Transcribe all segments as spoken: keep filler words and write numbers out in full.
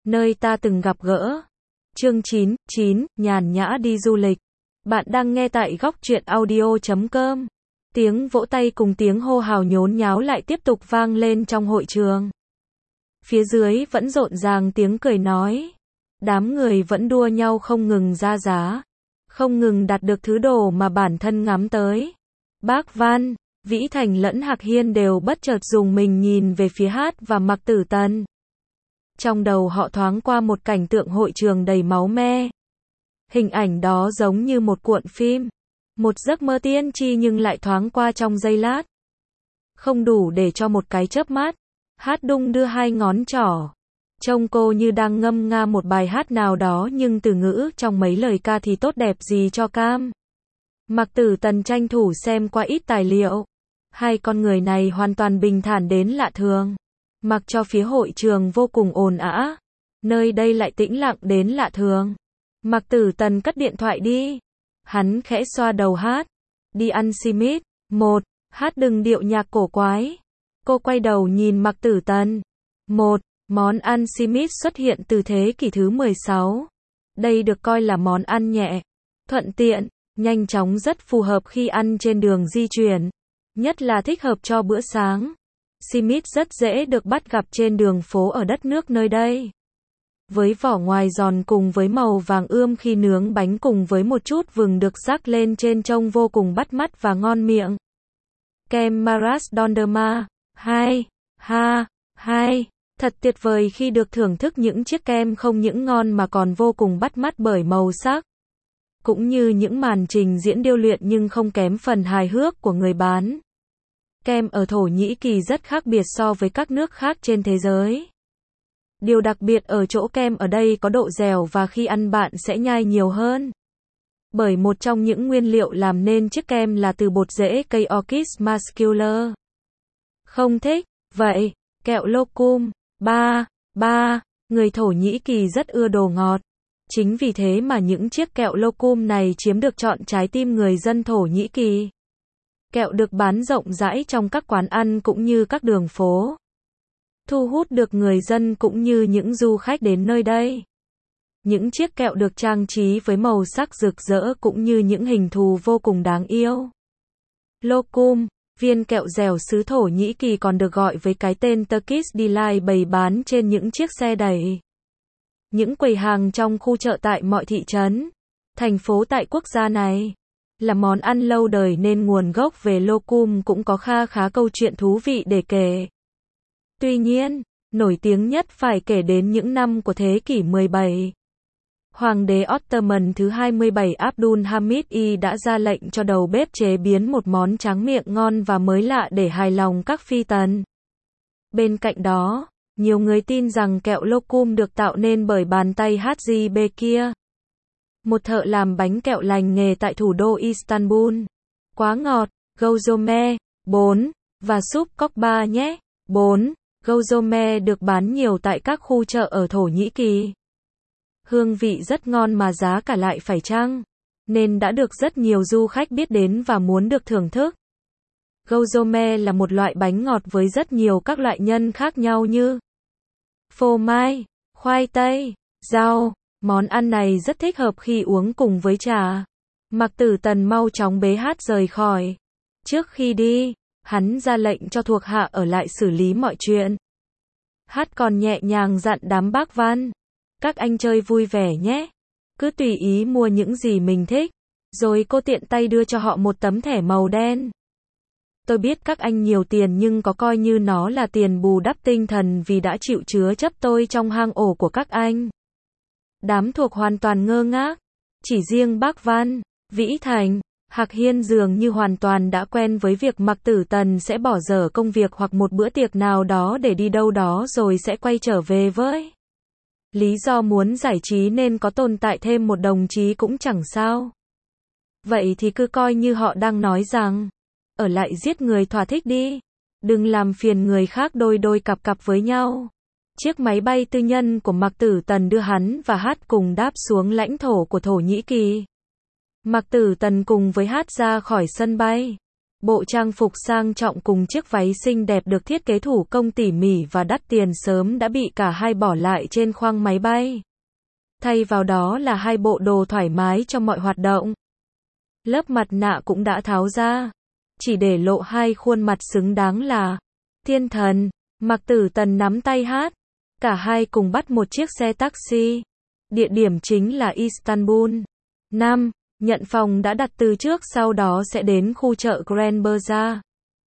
nơi ta từng gặp gỡ. Chương chín, chín, nhàn nhã đi du lịch. Bạn đang nghe tại góc truyện audio chấm com. Tiếng vỗ tay cùng tiếng hô hào nhốn nháo lại tiếp tục vang lên trong hội trường. Phía dưới vẫn rộn ràng tiếng cười nói. Đám người vẫn đua nhau không ngừng ra giá. Không ngừng đạt được thứ đồ mà bản thân ngắm tới. Bác Văn, Vĩ Thành lẫn Hạc Hiên đều bất chợt dùng mình nhìn về phía Hát và Mạc Tử Tần. Trong đầu họ thoáng qua một cảnh tượng hội trường đầy máu me. Hình ảnh đó giống như một cuộn phim. Một giấc mơ tiên tri nhưng lại thoáng qua trong giây lát. Không đủ để cho một cái chớp mắt. Hát đung đưa hai ngón trỏ. Trông cô như đang ngâm nga một bài hát nào đó nhưng từ ngữ trong mấy lời ca thì tốt đẹp gì cho cam. Mạc Tử Tần tranh thủ xem qua ít tài liệu. Hai con người này hoàn toàn bình thản đến lạ thường. Mặc cho phía hội trường vô cùng ồn ào, nơi đây lại tĩnh lặng đến lạ thường. Mạc Tử Tần cất điện thoại đi. Hắn khẽ xoa đầu Hát. Đi ăn simit. Một. Hát đừng điệu nhạc cổ quái. Cô quay đầu nhìn Mạc Tử Tần. Một. Món ăn simit xuất hiện từ thế kỷ thứ mười sáu. Đây được coi là món ăn nhẹ, thuận tiện, nhanh chóng, rất phù hợp khi ăn trên đường di chuyển. Nhất là thích hợp cho bữa sáng. Simit rất dễ được bắt gặp trên đường phố ở đất nước nơi đây. Với vỏ ngoài giòn cùng với màu vàng ươm khi nướng bánh cùng với một chút vừng được rắc lên trên trông vô cùng bắt mắt và ngon miệng. Kem Maras Donderma. Hai. Ha. Hai. Thật tuyệt vời khi được thưởng thức những chiếc kem không những ngon mà còn vô cùng bắt mắt bởi màu sắc. Cũng như những màn trình diễn điêu luyện nhưng không kém phần hài hước của người bán. Kem ở Thổ Nhĩ Kỳ rất khác biệt so với các nước khác trên thế giới. Điều đặc biệt ở chỗ kem ở đây có độ dẻo và khi ăn bạn sẽ nhai nhiều hơn. Bởi một trong những nguyên liệu làm nên chiếc kem là từ bột rễ cây Orchis muscular. Không thích, vậy, kẹo lokum. Ba. Ba. Người Thổ Nhĩ Kỳ rất ưa đồ ngọt. Chính vì thế mà những chiếc kẹo lokum này chiếm được trọn trái tim người dân Thổ Nhĩ Kỳ. Kẹo được bán rộng rãi trong các quán ăn cũng như các đường phố. Thu hút được người dân cũng như những du khách đến nơi đây. Những chiếc kẹo được trang trí với màu sắc rực rỡ cũng như những hình thù vô cùng đáng yêu. Lokum, viên kẹo dẻo xứ Thổ Nhĩ Kỳ còn được gọi với cái tên Turkish Delight bày bán trên những chiếc xe đẩy. Những quầy hàng trong khu chợ tại mọi thị trấn, thành phố tại quốc gia này. Là món ăn lâu đời nên nguồn gốc về lokum cũng có kha khá câu chuyện thú vị để kể. Tuy nhiên, nổi tiếng nhất phải kể đến những năm của thế kỷ mười bảy. Hoàng đế Ottoman thứ hai mươi bảy Abdul Hamid I đã ra lệnh cho đầu bếp chế biến một món tráng miệng ngon và mới lạ để hài lòng các phi tần. Bên cạnh đó, nhiều người tin rằng kẹo lokum được tạo nên bởi bàn tay Haji Bekir, một thợ làm bánh kẹo lành nghề tại thủ đô Istanbul. Quá ngọt, Gozome. Bốn. Và súp kokba nhé. Bốn. Gozome được bán nhiều tại các khu chợ ở Thổ Nhĩ Kỳ. Hương vị rất ngon mà giá cả lại phải chăng, nên đã được rất nhiều du khách biết đến và muốn được thưởng thức. Gozome là một loại bánh ngọt với rất nhiều các loại nhân khác nhau như phô mai, khoai tây, rau. Món ăn này rất thích hợp khi uống cùng với trà. Mạc Tử Tần mau chóng bế Hát rời khỏi. Trước khi đi, hắn ra lệnh cho thuộc hạ ở lại xử lý mọi chuyện. Hát còn nhẹ nhàng dặn đám bác Văn. Các anh chơi vui vẻ nhé. Cứ tùy ý mua những gì mình thích. Rồi cô tiện tay đưa cho họ một tấm thẻ màu đen. Tôi biết các anh nhiều tiền nhưng có coi như nó là tiền bù đắp tinh thần vì đã chịu chứa chấp tôi trong hang ổ của các anh. Đám thuộc hoàn toàn ngơ ngác. Chỉ riêng bác Văn, Vĩ Thành, Hạc Hiên dường như hoàn toàn đã quen với việc Mạc Tử Tần sẽ bỏ dở công việc hoặc một bữa tiệc nào đó để đi đâu đó rồi sẽ quay trở về với lý do muốn giải trí nên có tồn tại thêm một đồng chí cũng chẳng sao. Vậy thì cứ coi như họ đang nói rằng, ở lại giết người thỏa thích đi. Đừng làm phiền người khác đôi đôi cặp cặp với nhau. Chiếc máy bay tư nhân của Mạc Tử Tần đưa hắn và Hát cùng đáp xuống lãnh thổ của Thổ Nhĩ Kỳ. Mạc Tử Tần cùng với Hát ra khỏi sân bay. Bộ trang phục sang trọng cùng chiếc váy xinh đẹp được thiết kế thủ công tỉ mỉ và đắt tiền sớm đã bị cả hai bỏ lại trên khoang máy bay. Thay vào đó là hai bộ đồ thoải mái cho mọi hoạt động. Lớp mặt nạ cũng đã tháo ra, chỉ để lộ hai khuôn mặt xứng đáng là thiên thần. Mạc Tử Tần nắm tay Hát. Cả hai cùng bắt một chiếc xe taxi. Địa điểm chính là Istanbul. năm. Nhận phòng đã đặt từ trước, sau đó sẽ đến khu chợ Grand Bazaar.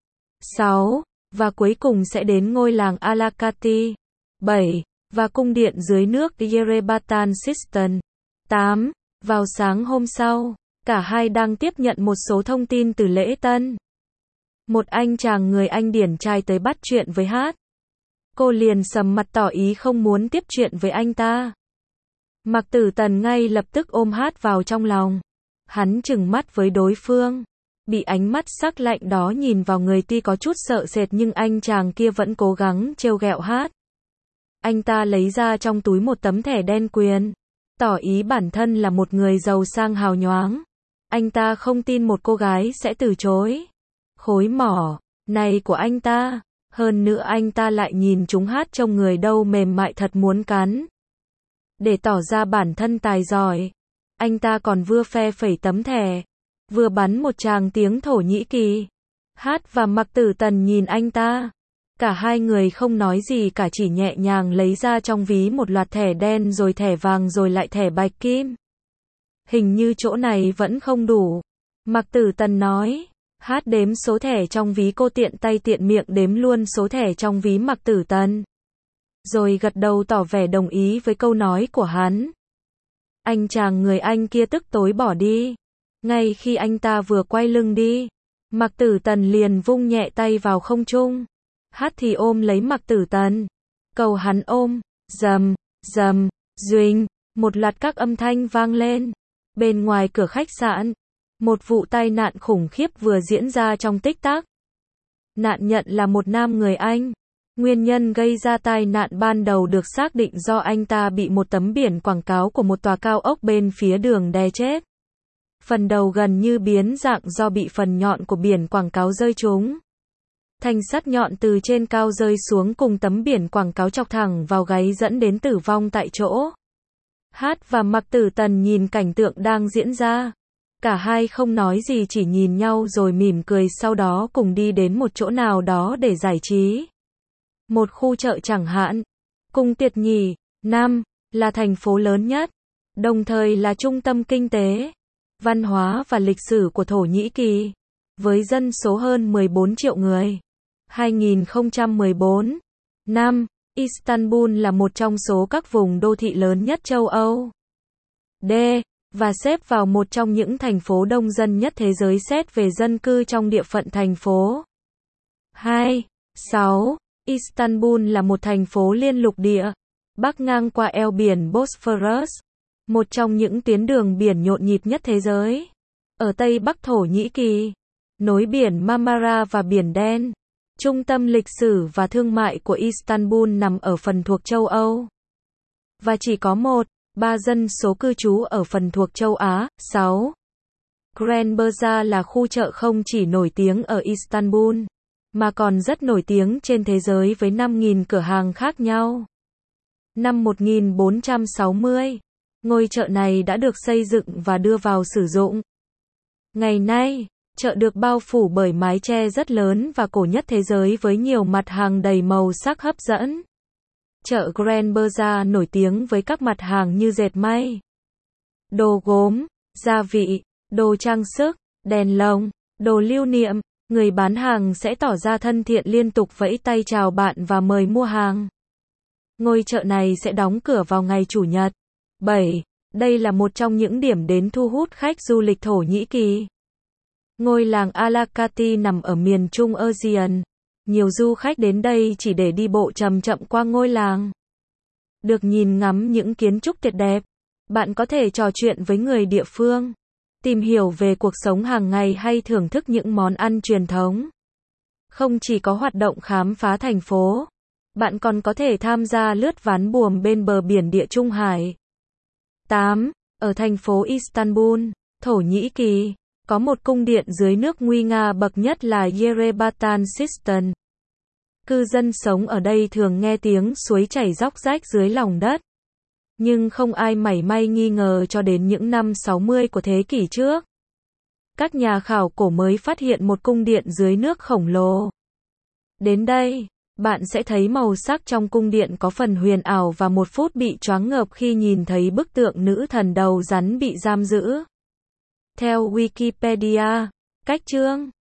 sáu. Và cuối cùng sẽ đến ngôi làng Alakati. bảy. Và cung điện dưới nước Yerebatan Sistan. tám. Vào sáng hôm sau, cả hai đang tiếp nhận một số thông tin từ lễ tân. Một anh chàng người Anh điển trai tới bắt chuyện với Hát. Cô liền sầm mặt tỏ ý không muốn tiếp chuyện với anh ta. Mạc Tử Tần ngay lập tức ôm Hát vào trong lòng. Hắn trừng mắt với đối phương. Bị ánh mắt sắc lạnh đó nhìn vào người, tuy có chút sợ sệt nhưng anh chàng kia vẫn cố gắng trêu ghẹo Hát. Anh ta lấy ra trong túi một tấm thẻ đen quyền, tỏ ý bản thân là một người giàu sang hào nhoáng. Anh ta không tin một cô gái sẽ từ chối khối mỏ này của anh ta. Hơn nữa anh ta lại nhìn chúng Hát trông người đâu mềm mại thật muốn cắn. Để tỏ ra bản thân tài giỏi, anh ta còn vừa phe phẩy tấm thẻ, vừa bắn một tràng tiếng Thổ Nhĩ Kỳ. Hát và Mạc Tử Tần nhìn anh ta. Cả hai người không nói gì cả, chỉ nhẹ nhàng lấy ra trong ví một loạt thẻ đen rồi thẻ vàng rồi lại thẻ bạch kim. Hình như chỗ này vẫn không đủ. Mạc Tử Tần nói. Hát đếm số thẻ trong ví, cô tiện tay tiện miệng đếm luôn số thẻ trong ví Mạc Tử Tần. Rồi gật đầu tỏ vẻ đồng ý với câu nói của hắn. Anh chàng người Anh kia tức tối bỏ đi. Ngay khi anh ta vừa quay lưng đi, Mạc Tử Tần liền vung nhẹ tay vào không trung. Hát thì ôm lấy Mạc Tử Tần. Cầu hắn ôm. Rầm, rầm, duỳnh. Một loạt các âm thanh vang lên. Bên ngoài cửa khách sạn, một vụ tai nạn khủng khiếp vừa diễn ra trong tích tắc. Nạn nhân là một nam người Anh. Nguyên nhân gây ra tai nạn ban đầu được xác định do anh ta bị một tấm biển quảng cáo của một tòa cao ốc bên phía đường đè chết. Phần đầu gần như biến dạng do bị phần nhọn của biển quảng cáo rơi trúng. Thanh sắt nhọn từ trên cao rơi xuống cùng tấm biển quảng cáo chọc thẳng vào gáy dẫn đến tử vong tại chỗ. Hát và Mạc Tử Tần nhìn cảnh tượng đang diễn ra. Cả hai không nói gì, chỉ nhìn nhau rồi mỉm cười, sau đó cùng đi đến một chỗ nào đó để giải trí. Một khu chợ chẳng hạn. Cung Tiệt Nhì. năm. Là thành phố lớn nhất, đồng thời là trung tâm kinh tế, văn hóa và lịch sử của Thổ Nhĩ Kỳ. Với dân số hơn mười bốn triệu người. hai nghìn không trăm mười bốn. năm. Istanbul là một trong số các vùng đô thị lớn nhất châu Âu. D. Và xếp vào một trong những thành phố đông dân nhất thế giới xét về dân cư trong địa phận thành phố. hai. sáu. Istanbul là một thành phố liên lục địa, bắc ngang qua eo biển Bosphorus, một trong những tuyến đường biển nhộn nhịp nhất thế giới. Ở Tây Bắc Thổ Nhĩ Kỳ, nối biển Marmara và Biển Đen. Trung tâm lịch sử và thương mại của Istanbul nằm ở phần thuộc châu Âu. Và chỉ có một, ba dân số cư trú ở phần thuộc châu Á. sáu. Grand Bazaar là khu chợ không chỉ nổi tiếng ở Istanbul, mà còn rất nổi tiếng trên thế giới với năm nghìn cửa hàng khác nhau. Năm một nghìn bốn trăm sáu mươi, ngôi chợ này đã được xây dựng và đưa vào sử dụng. Ngày nay, chợ được bao phủ bởi mái che rất lớn và cổ nhất thế giới với nhiều mặt hàng đầy màu sắc hấp dẫn. Chợ Grand Bazaar nổi tiếng với các mặt hàng như dệt may, đồ gốm, gia vị, đồ trang sức, đèn lồng, đồ lưu niệm. Người bán hàng sẽ tỏ ra thân thiện, liên tục vẫy tay chào bạn và mời mua hàng. Ngôi chợ này sẽ đóng cửa vào ngày Chủ nhật. bảy. Đây là một trong những điểm đến thu hút khách du lịch Thổ Nhĩ Kỳ. Ngôi làng Alakati nằm ở miền trung Aegean. Nhiều du khách đến đây chỉ để đi bộ chậm chậm qua ngôi làng. Được nhìn ngắm những kiến trúc tuyệt đẹp. Bạn có thể trò chuyện với người địa phương, tìm hiểu về cuộc sống hàng ngày hay thưởng thức những món ăn truyền thống. Không chỉ có hoạt động khám phá thành phố, bạn còn có thể tham gia lướt ván buồm bên bờ biển Địa Trung Hải. tám. Ở thành phố Istanbul, Thổ Nhĩ Kỳ, Có một cung điện dưới nước nguy nga bậc nhất là Yerebatan Cistern. Cư dân sống ở đây thường nghe tiếng suối chảy róc rách dưới lòng đất. Nhưng không ai mảy may nghi ngờ cho đến những năm sáu mươi của thế kỷ trước. Các nhà khảo cổ mới phát hiện một cung điện dưới nước khổng lồ. Đến đây, bạn sẽ thấy màu sắc trong cung điện có phần huyền ảo và một phút bị choáng ngợp khi nhìn thấy bức tượng nữ thần đầu rắn bị giam giữ. Theo Wikipedia, cách chương